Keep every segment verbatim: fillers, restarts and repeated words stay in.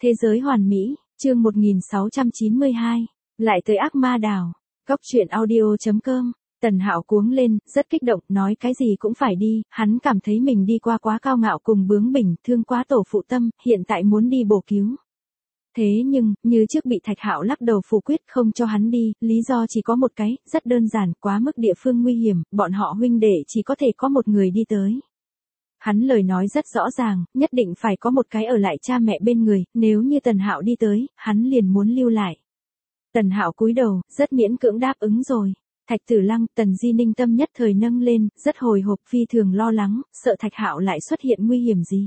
Thế giới hoàn mỹ, chương một nghìn sáu trăm chín mươi hai, lại tới ác ma đảo. Góc truyện audio chấm com. Tần Hạo cuống lên, rất kích động, nói cái gì cũng phải đi, hắn cảm thấy mình đi qua quá cao ngạo cùng bướng bỉnh, thương quá tổ phụ tâm, hiện tại muốn đi bổ cứu. Thế nhưng, như trước bị Thạch Hạo lắc đầu phủ quyết không cho hắn đi, lý do chỉ có một cái, rất đơn giản, quá mức địa phương nguy hiểm, bọn họ huynh đệ chỉ có thể có một người đi tới. Hắn lời nói rất rõ ràng, nhất định phải có một cái ở lại cha mẹ bên người, nếu như Tần Hạo đi tới, hắn liền muốn lưu lại. Tần Hạo cúi đầu, rất miễn cưỡng đáp ứng rồi. Thạch Tử Lăng, Tần Di Ninh tâm nhất thời nâng lên, rất hồi hộp phi thường lo lắng, sợ Thạch Hạo lại xuất hiện nguy hiểm gì.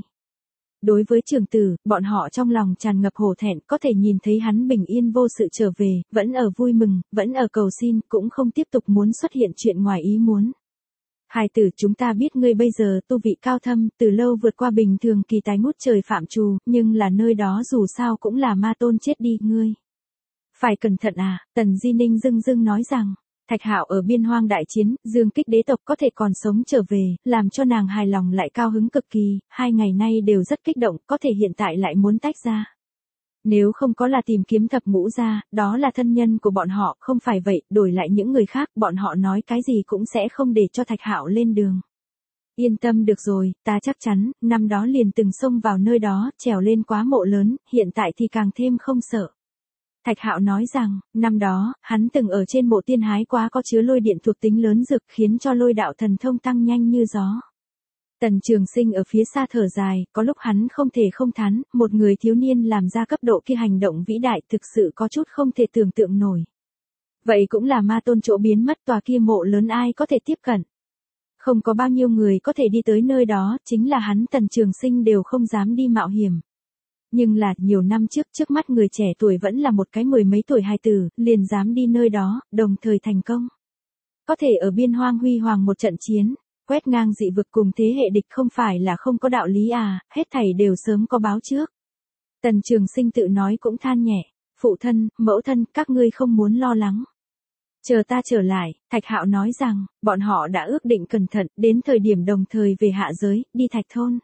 Đối với Trường Tử, bọn họ trong lòng tràn ngập hổ thẹn, có thể nhìn thấy hắn bình yên vô sự trở về, vẫn ở vui mừng, vẫn ở cầu xin, cũng không tiếp tục muốn xuất hiện chuyện ngoài ý muốn. Hài tử, chúng ta biết ngươi bây giờ tu vị cao thâm, từ lâu vượt qua bình thường kỳ tài ngút trời phạm trù, nhưng là nơi đó dù sao cũng là ma tôn chết đi, ngươi. Phải cẩn thận à, Tần Di Ninh dưng dưng nói rằng, Thạch Hạo ở biên hoang đại chiến, Dương Kích đế tộc có thể còn sống trở về, làm cho nàng hài lòng lại cao hứng cực kỳ, hai ngày nay đều rất kích động, có thể hiện tại lại muốn tách ra. Nếu không có là tìm kiếm thập ngũ gia, đó là thân nhân của bọn họ, không phải vậy, đổi lại những người khác, bọn họ nói cái gì cũng sẽ không để cho Thạch Hạo lên đường. Yên tâm được rồi, ta chắc chắn, năm đó liền từng xông vào nơi đó, trèo lên quá mộ lớn, hiện tại thì càng thêm không sợ. Thạch Hạo nói rằng, năm đó, hắn từng ở trên mộ tiên hái quá có chứa lôi điện thuộc tính lớn rực khiến cho lôi đạo thần thông tăng nhanh như gió. Tần Trường Sinh ở phía xa thở dài, có lúc hắn không thể không thán, một người thiếu niên làm ra cấp độ kia hành động vĩ đại thực sự có chút không thể tưởng tượng nổi. Vậy cũng là ma tôn chỗ biến mất tòa kia mộ lớn ai có thể tiếp cận. Không có bao nhiêu người có thể đi tới nơi đó, chính là hắn Tần Trường Sinh đều không dám đi mạo hiểm. Nhưng là, nhiều năm trước, trước mắt người trẻ tuổi vẫn là một cái mười mấy tuổi hài tử, liền dám đi nơi đó, đồng thời thành công. Có thể ở biên hoang huy hoàng một trận chiến, quét ngang dị vực cùng thế hệ địch không phải là không có đạo lý à, hết thảy đều sớm có báo trước. Tần Trường Sinh tự nói cũng than nhẹ, phụ thân, mẫu thân, các ngươi không muốn lo lắng. Chờ ta trở lại, Thạch Hạo nói rằng, bọn họ đã ước định cẩn thận, đến thời điểm đồng thời về hạ giới, đi Thạch Thôn.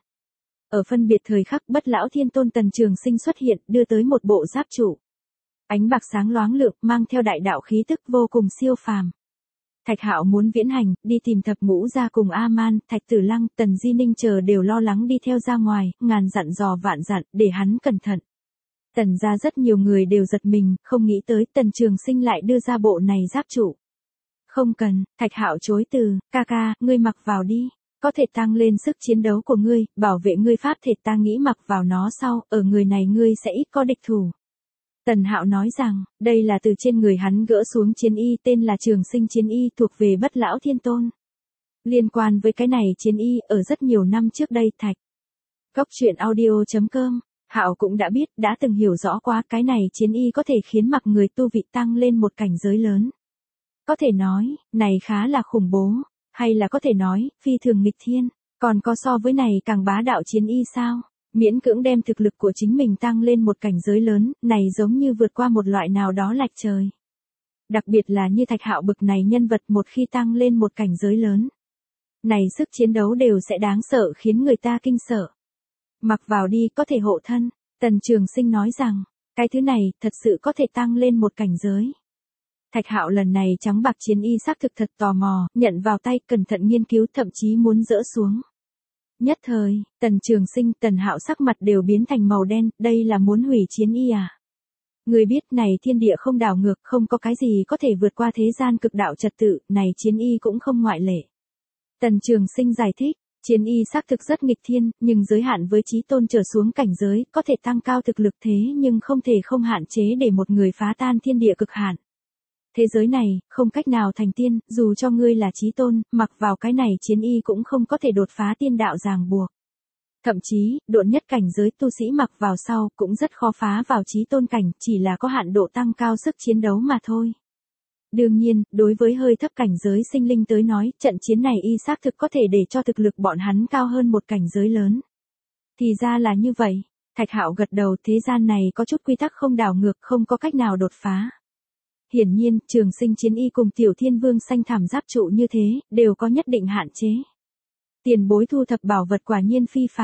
Ở phân biệt thời khắc Bất Lão Thiên Tôn Tần Trường Sinh xuất hiện, đưa tới một bộ giáp trụ. Ánh bạc sáng loáng lượng, mang theo đại đạo khí tức vô cùng siêu phàm. Thạch Hạo muốn viễn hành, đi tìm thập ngũ gia cùng A-man, Thạch Tử Lăng, Tần Di Ninh chờ đều lo lắng đi theo ra ngoài, ngàn dặn dò vạn dặn, để hắn cẩn thận. Tần gia rất nhiều người đều giật mình, không nghĩ tới Tần Trường Sinh lại đưa ra bộ này giáp trụ. Không cần, Thạch Hạo chối từ, ca ca, ngươi mặc vào đi. Có thể tăng lên sức chiến đấu của ngươi, bảo vệ ngươi pháp thể ta nghĩ mặc vào nó sau, ở người này ngươi sẽ ít có địch thủ. Tần Hạo nói rằng, đây là từ trên người hắn gỡ xuống chiến y tên là Trường Sinh chiến y thuộc về Bất Lão Thiên Tôn. Liên quan với cái này chiến y ở rất nhiều năm trước đây Thạch. Góc truyện audio chấm com, Hạo cũng đã biết, đã từng hiểu rõ qua cái này chiến y có thể khiến mặc người tu vị tăng lên một cảnh giới lớn. Có thể nói, này khá là khủng bố. Hay là có thể nói, phi thường nghịch thiên, còn có so với này càng bá đạo chiến y sao? Miễn cưỡng đem thực lực của chính mình tăng lên một cảnh giới lớn, này giống như vượt qua một loại nào đó lệch trời. Đặc biệt là như Thạch Hạo bực này nhân vật một khi tăng lên một cảnh giới lớn. Này sức chiến đấu đều sẽ đáng sợ khiến người ta kinh sợ. Mặc vào đi có thể hộ thân, Tần Trường Sinh nói rằng, cái thứ này thật sự có thể tăng lên một cảnh giới. Thạch Hạo lần này trắng bạc chiến y xác thực thật tò mò, nhận vào tay, cẩn thận nghiên cứu, thậm chí muốn dỡ xuống. Nhất thời, Tần Trường Sinh, Tần Hạo sắc mặt đều biến thành màu đen, đây là muốn hủy chiến y à? Người biết này thiên địa không đảo ngược, không có cái gì có thể vượt qua thế gian cực đạo trật tự, này chiến y cũng không ngoại lệ. Tần Trường Sinh giải thích, chiến y xác thực rất nghịch thiên, nhưng giới hạn với chí tôn trở xuống cảnh giới, có thể tăng cao thực lực thế nhưng không thể không hạn chế để một người phá tan thiên địa cực hạn. Thế giới này, không cách nào thành tiên, dù cho ngươi là chí tôn, mặc vào cái này chiến y cũng không có thể đột phá tiên đạo ràng buộc. Thậm chí, độn nhất cảnh giới tu sĩ mặc vào sau, cũng rất khó phá vào chí tôn cảnh, chỉ là có hạn độ tăng cao sức chiến đấu mà thôi. Đương nhiên, đối với hơi thấp cảnh giới sinh linh tới nói, trận chiến này y xác thực có thể để cho thực lực bọn hắn cao hơn một cảnh giới lớn. Thì ra là như vậy, Thạch Hạo gật đầu, thế gian này có chút quy tắc không đảo ngược, không có cách nào đột phá. Hiển nhiên, Trường Sinh chiến y cùng Tiểu Thiên Vương xanh thảm giáp trụ như thế, đều có nhất định hạn chế. Tiền bối thu thập bảo vật quả nhiên phi phàm.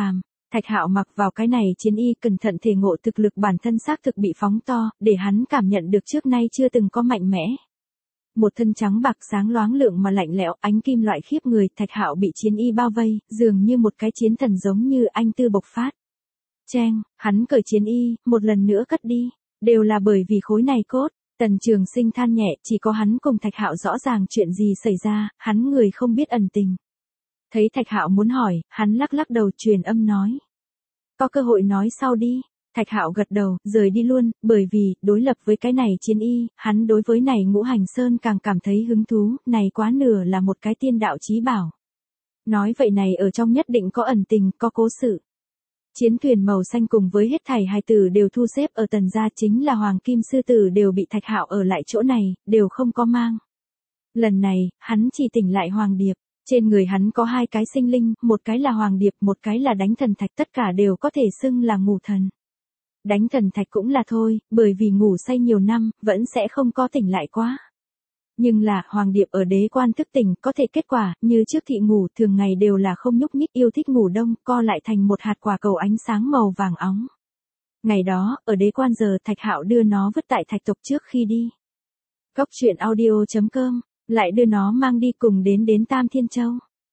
Thạch Hạo mặc vào cái này chiến y cẩn thận thể ngộ thực lực bản thân xác thực bị phóng to, để hắn cảm nhận được trước nay chưa từng có mạnh mẽ. Một thân trắng bạc sáng loáng lượng mà lạnh lẽo, ánh kim loại khiếp người, Thạch Hạo bị chiến y bao vây, dường như một cái chiến thần giống như anh tư bộc phát. Cheng, hắn cởi chiến y, một lần nữa cất đi, đều là bởi vì khối này cốt. Tần Trường Sinh than nhẹ, chỉ có hắn cùng Thạch Hạo rõ ràng chuyện gì xảy ra, hắn người không biết ẩn tình. Thấy Thạch Hạo muốn hỏi, hắn lắc lắc đầu truyền âm nói. Có cơ hội nói sau đi. Thạch Hạo gật đầu, rời đi luôn, bởi vì, đối lập với cái này chiến y, hắn đối với này ngũ hành sơn càng cảm thấy hứng thú, này quá nửa là một cái tiên đạo chí bảo. Nói vậy này ở trong nhất định có ẩn tình, có cố sự. Chiến thuyền màu xanh cùng với hết thảy hài tử đều thu xếp ở Tần gia, chính là Hoàng Kim Sư Tử đều bị Thạch Hạo ở lại chỗ này, đều không có mang. Lần này, hắn chỉ tỉnh lại Hoàng Điệp. Trên người hắn có hai cái sinh linh, một cái là Hoàng Điệp, một cái là Đánh Thần Thạch, tất cả đều có thể xưng là ngủ thần. Đánh Thần Thạch cũng là thôi, bởi vì ngủ say nhiều năm, vẫn sẽ không có tỉnh lại quá. Nhưng là, Hoàng Điệp ở đế quan thức tỉnh, có thể kết quả, như trước thị ngủ, thường ngày đều là không nhúc nhích, yêu thích ngủ đông, co lại thành một hạt quả cầu ánh sáng màu vàng óng. Ngày đó, ở đế quan giờ, Thạch Hạo đưa nó vứt tại thạch tộc trước khi đi. Góc truyện audio chấm com, lại đưa nó mang đi cùng đến đến Tam Thiên Châu.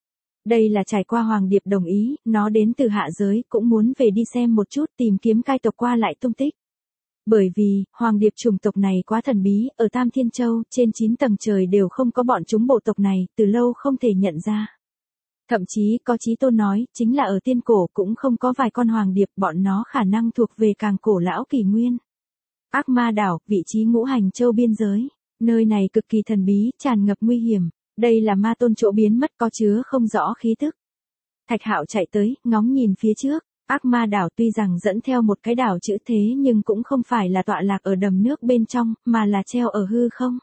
Đây là trải qua Hoàng Điệp đồng ý, nó đến từ hạ giới, cũng muốn về đi xem một chút, tìm kiếm cai tộc qua lại tung tích. Bởi vì, Hoàng Điệp chủng tộc này quá thần bí, ở Tam Thiên Châu, trên chín tầng trời đều không có bọn chúng bộ tộc này, từ lâu không thể nhận ra. Thậm chí, có chí tôn nói, chính là ở tiên cổ cũng không có vài con Hoàng Điệp, bọn nó khả năng thuộc về càng cổ lão kỷ nguyên. Ác Ma Đảo, vị trí ngũ hành châu biên giới. Nơi này cực kỳ thần bí, tràn ngập nguy hiểm. Đây là ma tôn chỗ biến mất có chứa không rõ khí tức. Thạch Hạo chạy tới, ngóng nhìn phía trước. Ác Ma Đảo tuy rằng dẫn theo một cái đảo chữ thế nhưng cũng không phải là tọa lạc ở đầm nước bên trong, mà là treo ở hư không.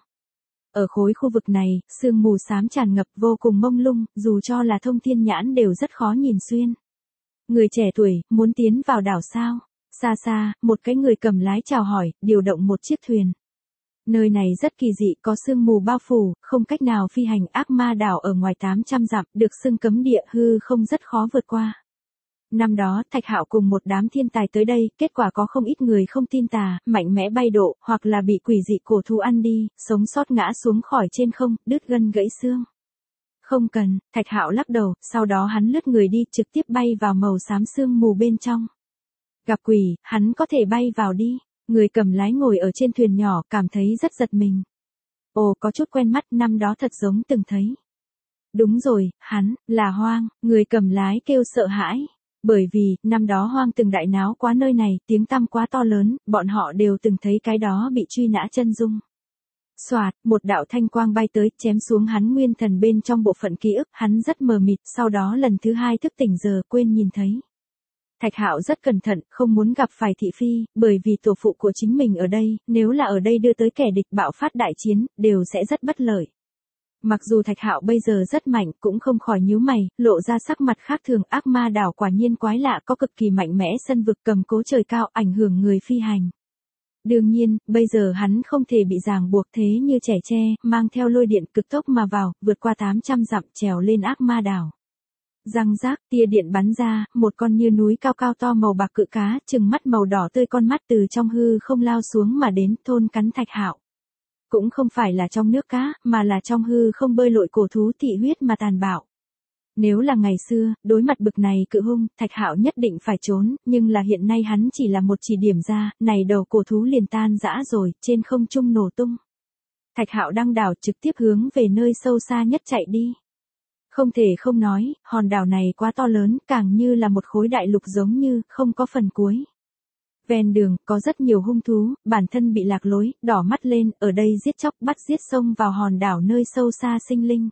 Ở khối khu vực này, sương mù xám tràn ngập vô cùng mông lung, dù cho là thông thiên nhãn đều rất khó nhìn xuyên. Người trẻ tuổi, muốn tiến vào đảo sao? Xa xa, một cái người cầm lái chào hỏi, điều động một chiếc thuyền. Nơi này rất kỳ dị, có sương mù bao phủ, không cách nào phi hành. Ác Ma Đảo ở ngoài tám trăm dặm, được xưng cấm địa, hư không rất khó vượt qua. Năm đó, Thạch Hạo cùng một đám thiên tài tới đây, kết quả có không ít người không tin tà, mạnh mẽ bay độ, hoặc là bị quỷ dị cổ thú ăn đi, sống sót ngã xuống khỏi trên không, đứt gân gãy xương. Không cần, Thạch Hạo lắc đầu, sau đó hắn lướt người đi, trực tiếp bay vào màu xám sương mù bên trong. Gặp quỷ, hắn có thể bay vào đi. Người cầm lái ngồi ở trên thuyền nhỏ, cảm thấy rất giật mình. Ồ, có chút quen mắt, năm đó thật giống từng thấy. Đúng rồi, hắn, là Hoang, người cầm lái kêu sợ hãi. Bởi vì, năm đó Hoang từng đại náo quá nơi này, tiếng tăm quá to lớn, bọn họ đều từng thấy cái đó bị truy nã chân dung. Xoạt, một đạo thanh quang bay tới, chém xuống hắn nguyên thần bên trong bộ phận ký ức, hắn rất mờ mịt, sau đó lần thứ hai thức tỉnh giờ quên nhìn thấy. Thạch Hạo rất cẩn thận, không muốn gặp phải thị phi, bởi vì tổ phụ của chính mình ở đây, nếu là ở đây đưa tới kẻ địch bạo phát đại chiến, đều sẽ rất bất lợi. Mặc dù Thạch Hạo bây giờ rất mạnh, cũng không khỏi nhíu mày, lộ ra sắc mặt khác thường. Ác Ma Đảo quả nhiên quái lạ, có cực kỳ mạnh mẽ sân vực cầm cố trời cao, ảnh hưởng người phi hành. Đương nhiên, bây giờ hắn không thể bị ràng buộc thế như trẻ tre, mang theo lôi điện cực tốc mà vào, vượt qua tám trăm dặm trèo lên Ác Ma Đảo. Răng rác, tia điện bắn ra, một con như núi cao cao to màu bạc cự cá, trừng mắt màu đỏ tươi con mắt từ trong hư không lao xuống mà đến thôn cắn Thạch Hạo. Cũng không phải là trong nước cá, mà là trong hư không bơi lội cổ thú thị huyết mà tàn bạo. Nếu là ngày xưa, đối mặt bực này cự hung, Thạch Hạo nhất định phải trốn, nhưng là hiện nay hắn chỉ là một chỉ điểm ra, này đầu cổ thú liền tan rã rồi, trên không trung nổ tung. Thạch Hạo đăng đảo trực tiếp hướng về nơi sâu xa nhất chạy đi. Không thể không nói, hòn đảo này quá to lớn, càng như là một khối đại lục giống như, không có phần cuối. Ven đường, có rất nhiều hung thú, bản thân bị lạc lối, đỏ mắt lên, ở đây giết chóc bắt giết xông vào hòn đảo nơi sâu xa sinh linh.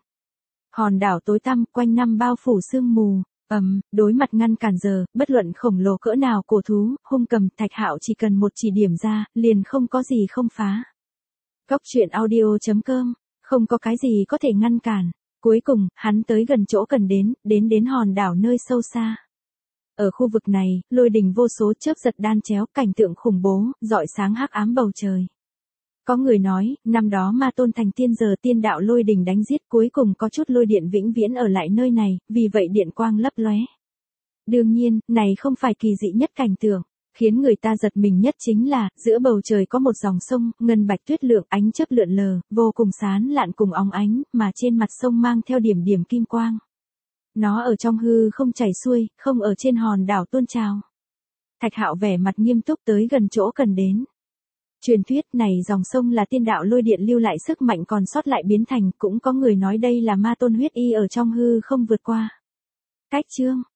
Hòn đảo tối tăm, quanh năm bao phủ sương mù, ầm, đối mặt ngăn cản giờ, bất luận khổng lồ cỡ nào cổ thú, hung cầm, Thạch Hạo chỉ cần một chỉ điểm ra, liền không có gì không phá. Góc truyện audio chấm com, không có cái gì có thể ngăn cản. Cuối cùng, hắn tới gần chỗ cần đến, đến đến hòn đảo nơi sâu xa. Ở khu vực này, lôi đình vô số chớp giật đan chéo, cảnh tượng khủng bố, rọi sáng hắc ám bầu trời. Có người nói, năm đó Ma Tôn thành tiên giờ tiên đạo lôi đình đánh giết, cuối cùng có chút lôi điện vĩnh viễn ở lại nơi này, vì vậy điện quang lấp lóe. Đương nhiên, này không phải kỳ dị nhất cảnh tượng. Khiến người ta giật mình nhất chính là, giữa bầu trời có một dòng sông, ngân bạch tuyết lượng, ánh chớp lượn lờ, vô cùng sáng lạn cùng óng ánh, mà trên mặt sông mang theo điểm điểm kim quang. Nó ở trong hư không chảy xuôi, không ở trên hòn đảo tuôn trào. Thạch Hạo vẻ mặt nghiêm túc tới gần chỗ cần đến. Truyền thuyết này dòng sông là tiên đạo lôi điện lưu lại sức mạnh còn sót lại biến thành, cũng có người nói đây là ma tôn huyết y ở trong hư không vượt qua. Cách chương